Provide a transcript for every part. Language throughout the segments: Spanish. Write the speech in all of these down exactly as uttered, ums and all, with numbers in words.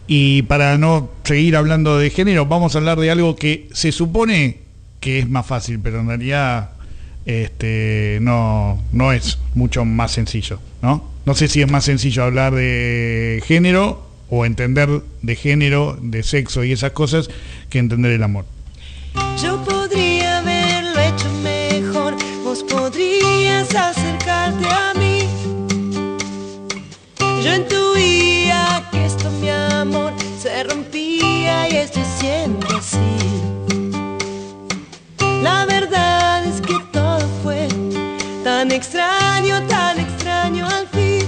Y para no seguir hablando de género, vamos a hablar de algo que se supone que es más fácil, pero en realidad este, no, no es mucho más sencillo, ¿no? No sé si es más sencillo hablar de género o entender de género, de sexo y esas cosas, que entender el amor. Yo podría haberlo hecho mejor, vos podrías acercarte a mí. Yo intuía que esto, mi amor, se rompía y estoy siendo así. La verdad es que todo fue tan extraño, tan extraño al fin.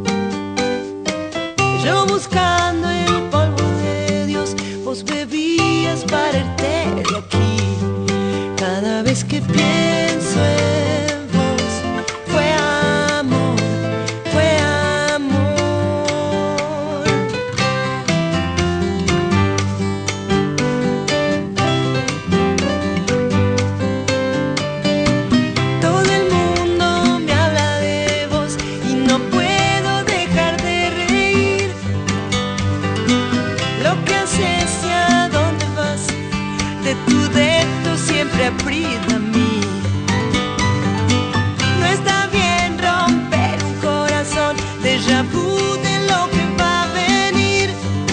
Yo buscando el polvo de Dios, vos bebías para irte de aquí. Cada vez que pienso en vos, fue amor, fue amor. Todo el mundo me habla de vos y no puedo dejar de reír. Lo que haces y a dónde vas, de tu dedo siempre aprieta a mí. No está bien romper un corazón, déjà vu de lo que va a venir.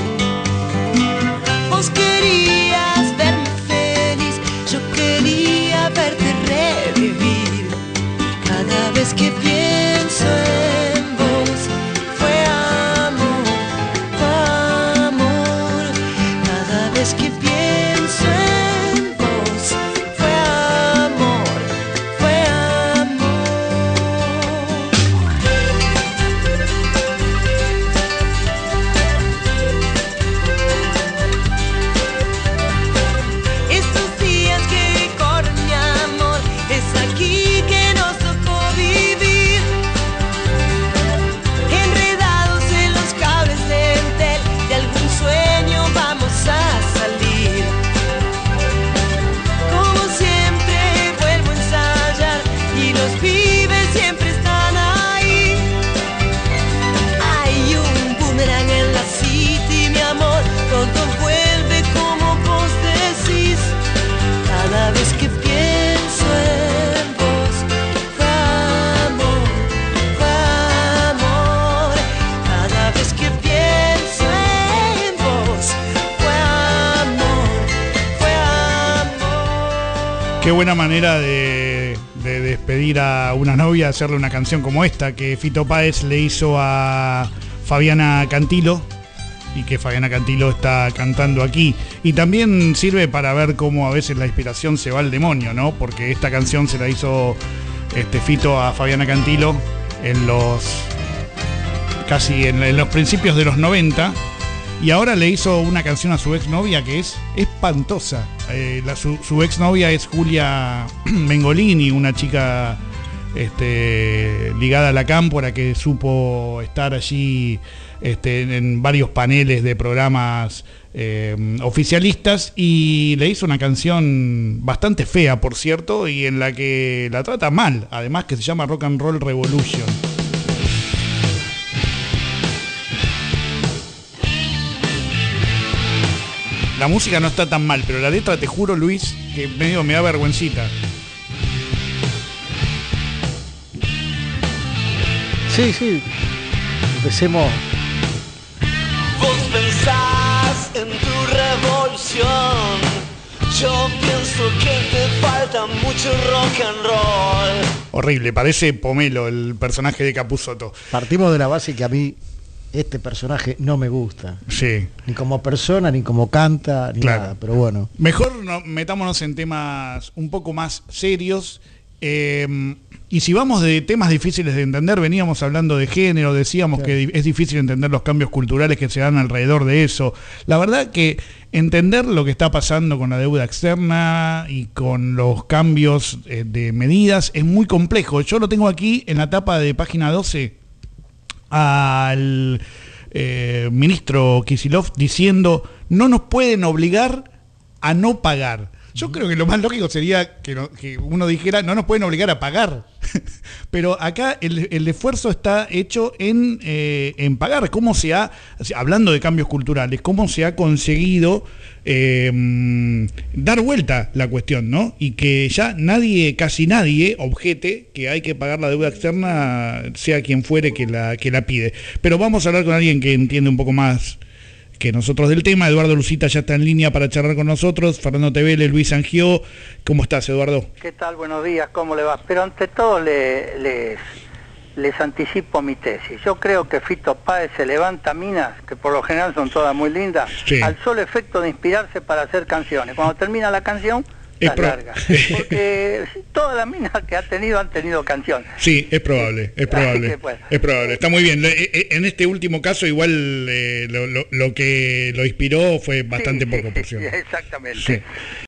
Vos querías verme feliz, yo quería verte revivir. Cada vez que pienso en vos, fue amor, fue amor. Cada vez que pienso en vos, fue amor, fue amor. Estos días que corren, mi amor, es aquí que nos tocó vivir. Enredados en los cables de Entel, de algún sueño vamos a salir. Como siempre vuelvo a ensayar y los pibes siempre están ahí. Hay un boomerang en la city, mi amor, todo vuelve como vos decís. Cada vez que pienso en vos, fue amor, fue amor. Cada vez que pienso en vos, fue amor, fue amor. Qué buena manera de, de despedir a una novia, hacerle una canción como esta que Fito Páez le hizo a Fabiana Cantilo y que Fabiana Cantilo está cantando aquí. Y también sirve para ver cómo a veces la inspiración se va al demonio, ¿no? Porque esta canción se la hizo este Fito a Fabiana Cantilo en los casi en, en los principios de los noventa. Y ahora le hizo una canción a su exnovia que es espantosa. Eh, la, su, su exnovia es Julia Mengolini, una chica este, ligada a la cámpora que supo estar allí este, en varios paneles de programas eh, oficialistas, y le hizo una canción bastante fea, por cierto, y en la que la trata mal, además, que se llama Rock and Roll Revolution. La música no está tan mal, pero la letra, te juro, Luis, que medio me da vergüencita. Sí, sí. Empecemos. Vos pensás en tu revolución, yo pienso que te falta mucho rock and roll. Horrible, parece Pomelo, el personaje de Capusotto. Partimos de la base que a mí este personaje no me gusta. Sí. Ni como persona, ni como canta, ni Claro. nada, pero bueno. Mejor no, metámonos en temas un poco más serios. Eh, y si vamos de temas difíciles de entender, veníamos hablando de género, decíamos Claro. que es difícil entender los cambios culturales que se dan alrededor de eso. La verdad que entender lo que está pasando con la deuda externa y con los cambios eh, de medidas es muy complejo. Yo lo tengo aquí en la tapa de página doce al eh, ministro Kicillof diciendo: no nos pueden obligar a no pagar. Yo creo que lo más lógico sería que, no, que uno dijera, no nos pueden obligar a pagar. Pero acá el, el esfuerzo está hecho en, eh, en pagar. ¿Cómo se ha, hablando de cambios culturales, cómo se ha conseguido eh, dar vuelta la cuestión, ¿no? Y que ya nadie, casi nadie, objete que hay que pagar la deuda externa, sea quien fuere que la, que la pide. Pero vamos a hablar con alguien que entiende un poco más que nosotros del tema. Eduardo Lucita ya está en línea para charlar con nosotros. Fernando Tevele, Luis Angió. ¿Cómo estás, Eduardo? ¿Qué tal? Buenos días, ¿cómo le va? Pero ante todo le, les, les anticipo mi tesis. Yo creo que Fito Páez se levanta minas, que por lo general son todas muy lindas, sí, al solo efecto de inspirarse para hacer canciones. Cuando termina la canción, es larga. Porque todas las minas que ha tenido han tenido canciones. Sí, es probable, es probable. Bueno. Es probable, está muy bien. En este último caso igual eh, lo, lo, lo que lo inspiró fue bastante sí, por sí, compasión. Sí, exactamente. Sí.